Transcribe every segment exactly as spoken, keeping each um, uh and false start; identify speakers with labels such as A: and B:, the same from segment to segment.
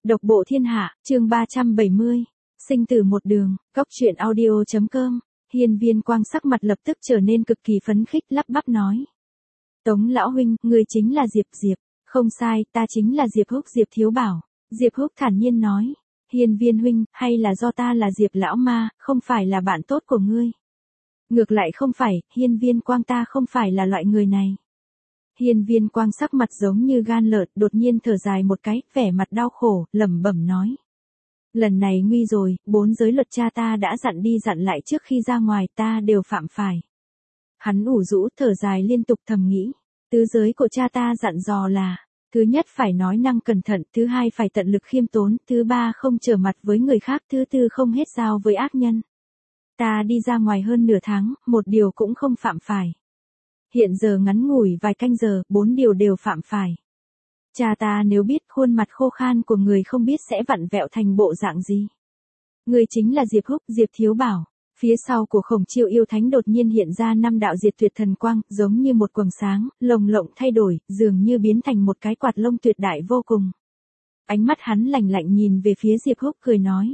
A: Độc bộ thiên hạ, chương ba trăm bảy mươi. Sinh tử một đường, góc truyện audio chấm com. Hiên Viên Quang sắc mặt lập tức trở nên cực kỳ phấn khích, lắp bắp nói. Tống lão huynh, người chính là Diệp Diệp. Không sai, ta chính là Diệp Húc, Diệp Thiếu Bảo. Diệp Húc thản nhiên nói. Hiên Viên huynh, hay là do ta là Diệp lão ma, không phải là bạn tốt của ngươi? Ngược lại không phải, Hiên Viên Quang ta không phải là loại người này. Hiên Viên Quang sắc mặt giống như gan lợn, đột nhiên thở dài một cái, vẻ mặt đau khổ, lẩm bẩm nói. Lần này nguy rồi, bốn giới luật cha ta đã dặn đi dặn lại trước khi ra ngoài, ta đều phạm phải. Hắn ủ rũ thở dài liên tục thầm nghĩ. Tứ giới của cha ta dặn dò là, thứ nhất phải nói năng cẩn thận, thứ hai phải tận lực khiêm tốn, thứ ba không trở mặt với người khác, thứ tư không hết giao với ác nhân. Ta đi ra ngoài hơn nửa tháng, một điều cũng không phạm phải. Hiện giờ ngắn ngủi vài canh giờ, bốn điều đều phạm phải. Cha ta nếu biết khuôn mặt khô khan của người không biết sẽ vặn vẹo thành bộ dạng gì. Người chính là Diệp Húc, Diệp Thiếu Bảo. Phía sau của Khổng Chiêu yêu thánh đột nhiên hiện ra năm đạo diệt tuyệt thần quang, giống như một quầng sáng, lồng lộng thay đổi, dường như biến thành một cái quạt lông tuyệt đại vô cùng. Ánh mắt hắn lạnh lạnh nhìn về phía Diệp Húc cười nói.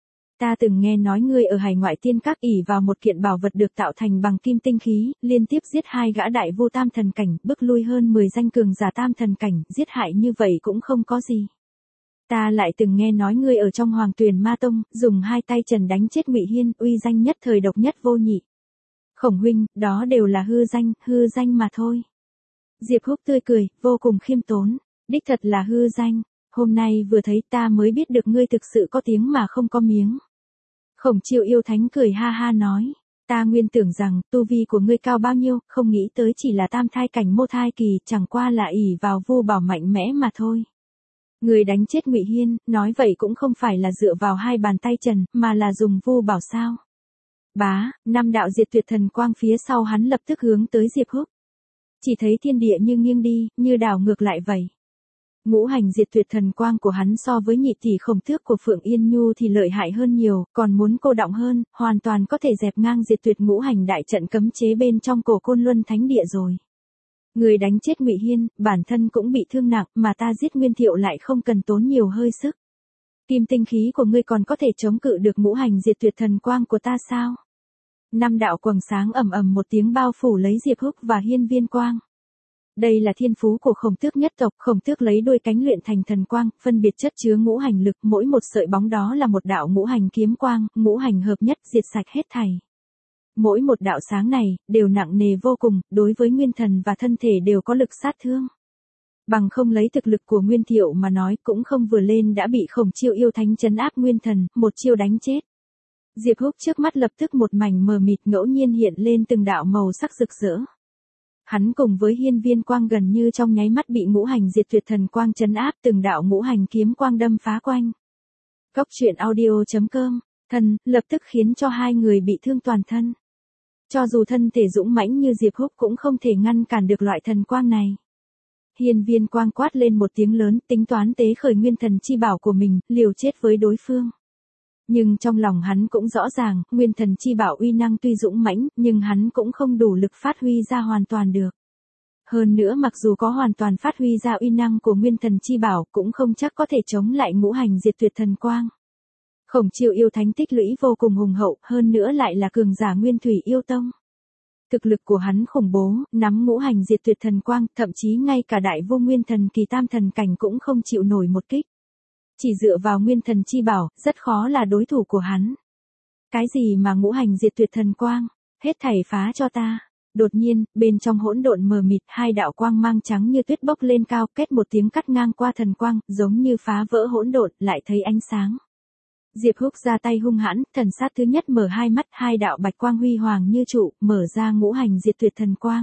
A: Ta từng nghe nói ngươi ở hải ngoại tiên các ỷ vào một kiện bảo vật được tạo thành bằng kim tinh khí, liên tiếp giết hai gã đại vu tam thần cảnh, bức lui hơn mười danh cường giả tam thần cảnh, giết hại như vậy cũng không có gì. Ta lại từng nghe nói ngươi ở trong Hoàng Tuyền Ma Tông, dùng hai tay trần đánh chết Ngụy Hiên, uy danh nhất thời độc nhất vô nhị. Khổng huynh, đó đều là hư danh, hư danh mà thôi. Diệp Húc tươi cười, vô cùng khiêm tốn, đích thật là hư danh, hôm nay vừa thấy ta mới biết được ngươi thực sự có tiếng mà không có miếng. Khổng Chiêu yêu thánh cười ha ha nói, ta nguyên tưởng rằng tu vi của ngươi cao bao nhiêu, không nghĩ tới chỉ là tam thai cảnh mô thai kỳ, chẳng qua là ỷ vào vu bảo mạnh mẽ mà thôi. Ngươi đánh chết Ngụy Hiên, nói vậy cũng không phải là dựa vào hai bàn tay trần, mà là dùng vu bảo sao? Bá, năm đạo diệt tuyệt thần quang phía sau hắn lập tức hướng tới Diệp Húc. Chỉ thấy thiên địa như nghiêng đi, như đảo ngược lại vậy. Ngũ hành diệt tuyệt thần quang của hắn so với nhị tỷ Khổng Tước của Phượng Yên Nhu thì lợi hại hơn nhiều, còn muốn cô động hơn, hoàn toàn có thể dẹp ngang diệt tuyệt ngũ hành đại trận cấm chế bên trong cổ Côn Luân Thánh Địa rồi. Người đánh chết Ngụy Hiên, bản thân cũng bị thương nặng, mà ta giết Nguyên Thiệu lại không cần tốn nhiều hơi sức. Kim tinh khí của ngươi còn có thể chống cự được ngũ hành diệt tuyệt thần quang của ta sao? Năm đạo quầng sáng ầm ầm một tiếng bao phủ lấy Diệp Húc và Hiên Viên Quang. Đây là thiên phú của Khổng Tước nhất tộc, Khổng Tước lấy đuôi cánh luyện thành thần quang, phân biệt chất chứa ngũ hành lực, mỗi một sợi bóng đó là một đạo ngũ hành kiếm quang, ngũ hành hợp nhất diệt sạch hết thảy. Mỗi một đạo sáng này, đều nặng nề vô cùng, đối với nguyên thần và thân thể đều có lực sát thương. Bằng không lấy thực lực của Nguyên Thiệu mà nói cũng không vừa lên đã bị Khổng Chiêu yêu thánh trấn áp nguyên thần, một chiêu đánh chết. Diệp Húc trước mắt lập tức một mảnh mờ mịt ngẫu nhiên hiện lên từng đạo màu sắc rực rỡ. Hắn cùng với Hiên Viên Quang gần như trong nháy mắt bị ngũ hành diệt tuyệt thần quang trấn áp, từng đạo ngũ hành kiếm quang đâm phá quanh. Góc truyện audio chấm com, thân, lập tức khiến cho hai người bị thương toàn thân. Cho dù thân thể dũng mãnh như Diệp Húc cũng không thể ngăn cản được loại thần quang này. Hiên Viên Quang quát lên một tiếng lớn, tính toán tế khởi nguyên thần chi bảo của mình, liều chết với đối phương. Nhưng trong lòng hắn cũng rõ ràng, nguyên thần chi bảo uy năng tuy dũng mãnh, nhưng hắn cũng không đủ lực phát huy ra hoàn toàn được. Hơn nữa mặc dù có hoàn toàn phát huy ra uy năng của nguyên thần chi bảo, cũng không chắc có thể chống lại ngũ hành diệt tuyệt thần quang. Khổng Chiêu yêu thánh tích lũy vô cùng hùng hậu, hơn nữa lại là cường giả nguyên thủy yêu tông. Thực lực của hắn khủng bố, nắm ngũ hành diệt tuyệt thần quang, thậm chí ngay cả đại vô nguyên thần kỳ tam thần cảnh cũng không chịu nổi một kích. Chỉ dựa vào nguyên thần chi bảo, rất khó là đối thủ của hắn. Cái gì mà ngũ hành diệt tuyệt thần quang, hết thảy phá cho ta. Đột nhiên, bên trong hỗn độn mờ mịt, hai đạo quang mang trắng như tuyết bốc lên cao, kết một tiếng cắt ngang qua thần quang, giống như phá vỡ hỗn độn, lại thấy ánh sáng. Diệp Húc ra tay hung hãn, thần sát thứ nhất mở hai mắt, hai đạo bạch quang huy hoàng như trụ, mở ra ngũ hành diệt tuyệt thần quang.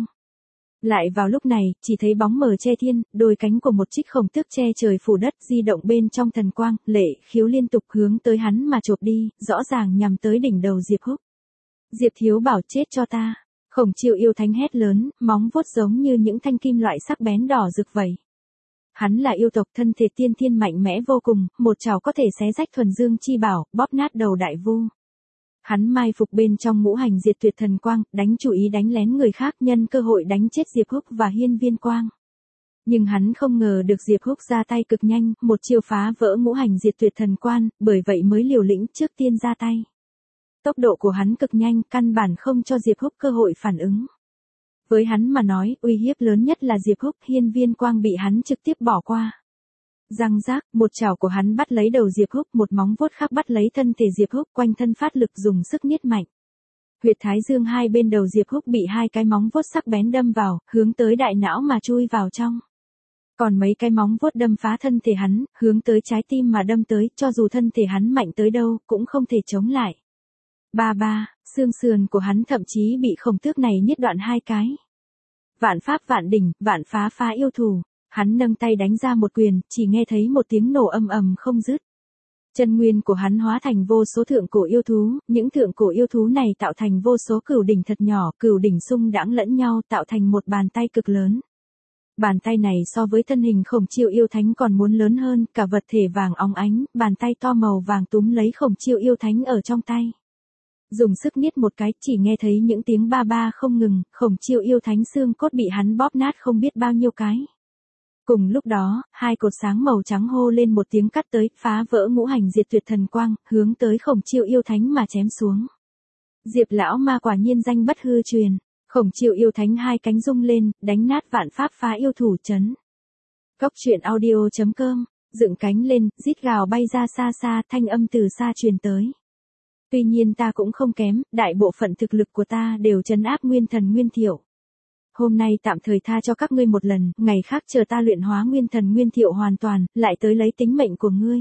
A: Lại vào lúc này, chỉ thấy bóng mờ che thiên, đôi cánh của một trích Khổng Tước che trời phủ đất di động bên trong thần quang, lệ khiếu liên tục hướng tới hắn mà chộp đi, rõ ràng nhằm tới đỉnh đầu Diệp Húc. Diệp Thiếu Bảo chết cho ta. Khổng Chiêu yêu thánh hét lớn, móng vuốt giống như những thanh kim loại sắc bén đỏ rực vậy. Hắn là yêu tộc thân thể tiên thiên mạnh mẽ vô cùng, một chảo có thể xé rách thuần dương chi bảo, bóp nát đầu đại vu. Hắn mai phục bên trong ngũ hành diệt tuyệt thần quang, đánh chủ ý đánh lén người khác nhân cơ hội đánh chết Diệp Húc và Hiên Viên Quang. Nhưng hắn không ngờ được Diệp Húc ra tay cực nhanh, một chiêu phá vỡ ngũ hành diệt tuyệt thần quan, bởi vậy mới liều lĩnh trước tiên ra tay. Tốc độ của hắn cực nhanh, căn bản không cho Diệp Húc cơ hội phản ứng. Với hắn mà nói, uy hiếp lớn nhất là Diệp Húc, hiên viên quang bị hắn trực tiếp bỏ qua. Răng rác, một chảo của hắn bắt lấy đầu Diệp Húc, một móng vuốt khác bắt lấy thân thể Diệp Húc, quanh thân phát lực dùng sức niết mạnh. Huyệt thái dương hai bên đầu Diệp Húc bị hai cái móng vuốt sắc bén đâm vào, hướng tới đại não mà chui vào trong. Còn mấy cái móng vuốt đâm phá thân thể hắn, hướng tới trái tim mà đâm tới, cho dù thân thể hắn mạnh tới đâu, cũng không thể chống lại. Ba ba, xương sườn của hắn thậm chí bị khổng tước này niết đoạn hai cái. Vạn pháp vạn đỉnh, vạn phá phá yêu thù. Hắn nâng tay đánh ra một quyền, chỉ nghe thấy một tiếng nổ âm ầm không dứt. Chân nguyên của hắn hóa thành vô số thượng cổ yêu thú, những thượng cổ yêu thú này tạo thành vô số cửu đỉnh thật nhỏ, cửu đỉnh xung đãng lẫn nhau tạo thành một bàn tay cực lớn. Bàn tay này so với thân hình Khổng Chiêu yêu thánh còn muốn lớn hơn, cả vật thể vàng óng ánh, bàn tay to màu vàng túm lấy Khổng Chiêu yêu thánh ở trong tay. Dùng sức niết một cái, chỉ nghe thấy những tiếng ba ba không ngừng, Khổng Chiêu yêu thánh xương cốt bị hắn bóp nát không biết bao nhiêu cái. Cùng lúc đó, hai cột sáng màu trắng hô lên một tiếng cắt tới, phá vỡ ngũ hành diệt tuyệt thần quang, hướng tới Khổng Chiêu yêu thánh mà chém xuống. Diệp lão ma quả nhiên danh bất hư truyền, Khổng Chiêu yêu thánh hai cánh rung lên, đánh nát vạn pháp phá yêu thủ chấn. Góc truyện audio chấm com, dựng cánh lên, rít gào bay ra xa xa, thanh âm từ xa truyền tới. Tuy nhiên ta cũng không kém, đại bộ phận thực lực của ta đều trấn áp nguyên thần nguyên thiệu. Hôm nay tạm thời tha cho các ngươi một lần, ngày khác chờ ta luyện hóa nguyên thần nguyên thiệu hoàn toàn, lại tới lấy tính mệnh của ngươi.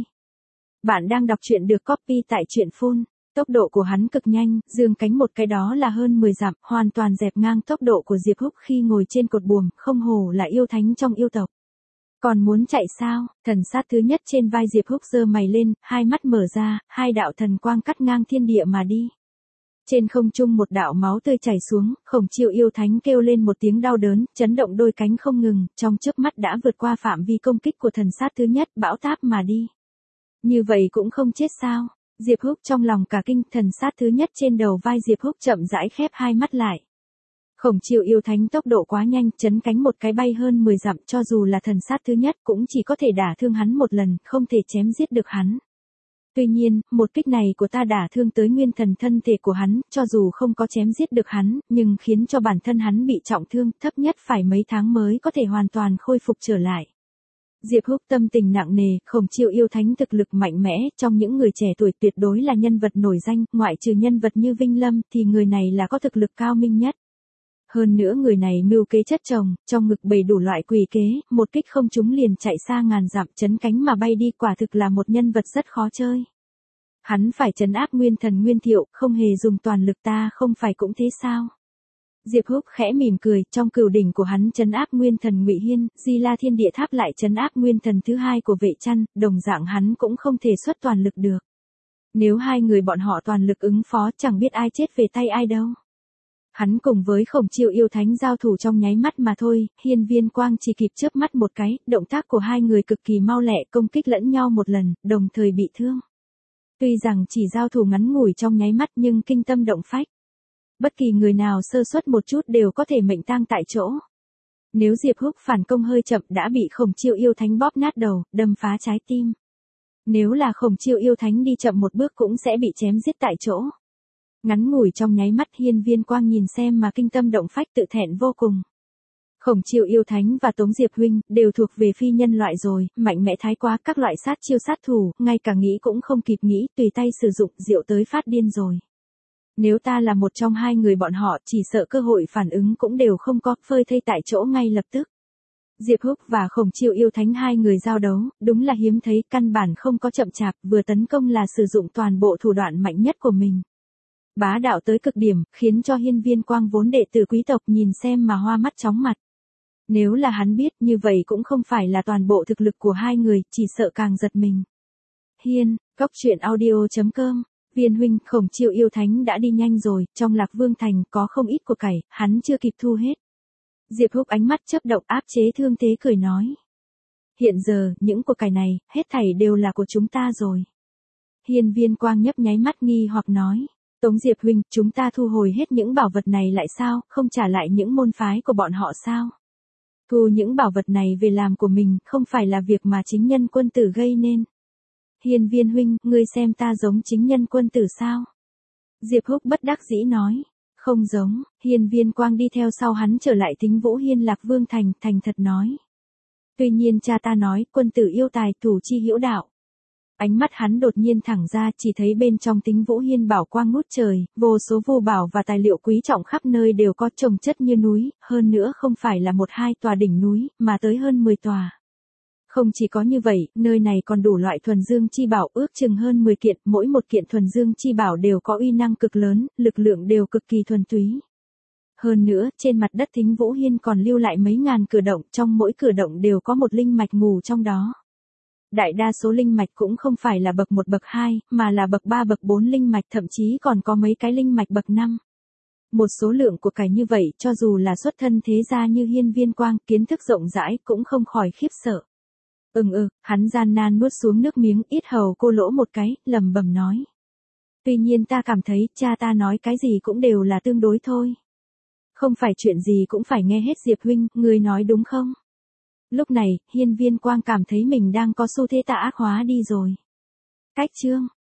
A: Bạn đang đọc truyện được copy tại truyện phun. Tốc độ của hắn cực nhanh, dương cánh một cái đó là hơn mười dặm, hoàn toàn dẹp ngang tốc độ của Diệp Húc khi ngồi trên cột buồm, không hổ là yêu thánh trong yêu tộc. Còn muốn chạy sao? Thần sát thứ nhất trên vai Diệp Húc giơ mày lên, hai mắt mở ra, hai đạo thần quang cắt ngang thiên địa mà đi. Trên không trung một đạo máu tươi chảy xuống, Khổng Chiêu yêu thánh kêu lên một tiếng đau đớn, chấn động đôi cánh không ngừng, trong chớp mắt đã vượt qua phạm vi công kích của thần sát thứ nhất, bão táp mà đi. Như vậy cũng không chết sao? Diệp Húc trong lòng cả kinh, thần sát thứ nhất trên đầu vai Diệp Húc chậm rãi khép hai mắt lại. Khổng Chiêu yêu thánh tốc độ quá nhanh, chấn cánh một cái bay hơn mười dặm, cho dù là thần sát thứ nhất cũng chỉ có thể đả thương hắn một lần, không thể chém giết được hắn. Tuy nhiên, một kích này của ta đả thương tới nguyên thần thân thể của hắn, cho dù không có chém giết được hắn, nhưng khiến cho bản thân hắn bị trọng thương, thấp nhất phải mấy tháng mới có thể hoàn toàn khôi phục trở lại. Diệp Húc tâm tình nặng nề, Khổng Chiêu yêu thánh thực lực mạnh mẽ, trong những người trẻ tuổi tuyệt đối là nhân vật nổi danh, ngoại trừ nhân vật như Vinh Lâm thì người này là có thực lực cao minh nhất. Hơn nữa người này mưu kế chất chồng, trong ngực bày đủ loại quỷ kế, một kích không trúng liền chạy xa ngàn dặm, chấn cánh mà bay đi, quả thực là một nhân vật rất khó chơi. Hắn phải trấn áp nguyên thần nguyên thiệu, không hề dùng toàn lực, ta không phải cũng thế sao? Diệp Húc khẽ mỉm cười, trong cửu đỉnh của hắn trấn áp nguyên thần Ngụy Hiên, Di La Thiên Địa Tháp lại trấn áp nguyên thần thứ hai của Vệ Trăn, đồng dạng hắn cũng không thể xuất toàn lực được. Nếu hai người bọn họ toàn lực ứng phó, chẳng biết ai chết về tay ai đâu. Hắn cùng với Khổng Chiêu yêu thánh giao thủ trong nháy mắt mà thôi, hiên viên quang chỉ kịp chớp mắt một cái, động tác của hai người cực kỳ mau lẹ, công kích lẫn nhau một lần, đồng thời bị thương. Tuy rằng chỉ giao thủ ngắn ngủi trong nháy mắt nhưng kinh tâm động phách. Bất kỳ người nào sơ suất một chút đều có thể mệnh tang tại chỗ. Nếu Diệp Húc phản công hơi chậm đã bị Khổng Chiêu yêu thánh bóp nát đầu, đâm phá trái tim. Nếu là Khổng Chiêu yêu thánh đi chậm một bước cũng sẽ bị chém giết tại chỗ. Ngắn ngủi trong nháy mắt, hiên viên quang nhìn xem mà kinh tâm động phách, tự thẹn vô cùng. Khổng Chiêu yêu thánh và Tống Diệp huynh đều thuộc về phi nhân loại rồi, mạnh mẽ thái quá, các loại sát chiêu sát thủ, ngay cả nghĩ cũng không kịp nghĩ, tùy tay sử dụng rượu tới phát điên rồi. Nếu ta là một trong hai người bọn họ, chỉ sợ cơ hội phản ứng cũng đều không có, phơi thây tại chỗ ngay lập tức. Diệp Húc và Khổng Chiêu yêu thánh hai người giao đấu, đúng là hiếm thấy, căn bản không có chậm chạp, vừa tấn công là sử dụng toàn bộ thủ đoạn mạnh nhất của mình. Bá đạo tới cực điểm, khiến cho hiên viên quang vốn đệ tử quý tộc nhìn xem mà hoa mắt chóng mặt. Nếu là hắn biết như vậy cũng không phải là toàn bộ thực lực của hai người, chỉ sợ càng giật mình. Hiên, góc truyện audio chấm com, viên huynh, Khổng Chiêu yêu thánh đã đi nhanh rồi, trong Lạc Vương Thành có không ít của cải, hắn chưa kịp thu hết. Diệp Húc ánh mắt chớp động, áp chế thương thế cười nói. Hiện giờ, những của cải này, hết thảy đều là của chúng ta rồi. Hiên viên quang nhấp nháy mắt nghi hoặc nói. Tống Diệp huynh, chúng ta thu hồi hết những bảo vật này lại sao, không trả lại những môn phái của bọn họ sao? Thu những bảo vật này về làm của mình không phải là việc mà chính nhân quân tử gây nên. Hiên Viên huynh, ngươi xem ta giống chính nhân quân tử sao? Diệp Húc bất đắc dĩ nói. Không giống. Hiên Viên Quang đi theo sau hắn trở lại Tính Vũ Hiên Lạc Vương thành, thành thật nói. Tuy nhiên cha ta nói, quân tử yêu tài, thủ chi hữu đạo. Ánh mắt hắn đột nhiên thẳng ra, chỉ thấy bên trong Tính Vũ Hiên bảo quang ngút trời, vô số vô bảo và tài liệu quý trọng khắp nơi đều có chồng chất như núi, hơn nữa không phải là một hai tòa đỉnh núi, mà tới hơn mười tòa. Không chỉ có như vậy, nơi này còn đủ loại thuần dương chi bảo ước chừng hơn mười kiện, mỗi một kiện thuần dương chi bảo đều có uy năng cực lớn, lực lượng đều cực kỳ thuần túy. Hơn nữa, trên mặt đất Tính Vũ Hiên còn lưu lại mấy ngàn cửa động, trong mỗi cửa động đều có một linh mạch ngủ trong đó. Đại đa số linh mạch cũng không phải là bậc một bậc hai, mà là bậc ba bậc bốn linh mạch, thậm chí còn có mấy cái linh mạch bậc năm. Một số lượng của cải như vậy, cho dù là xuất thân thế gia như Hiên Viên Quang, kiến thức rộng rãi cũng không khỏi khiếp sợ. Ừm ừ, hắn gian nan nuốt xuống nước miếng, yết hầu cô lỗ một cái, lẩm bẩm nói. Tuy nhiên ta cảm thấy, cha ta nói cái gì cũng đều là tương đối thôi. Không phải chuyện gì cũng phải nghe hết Diệp huynh, ngươi nói đúng không? Lúc này, Hiên Viên Quang cảm thấy mình đang có xu thế tà ác hóa đi rồi. Cách chương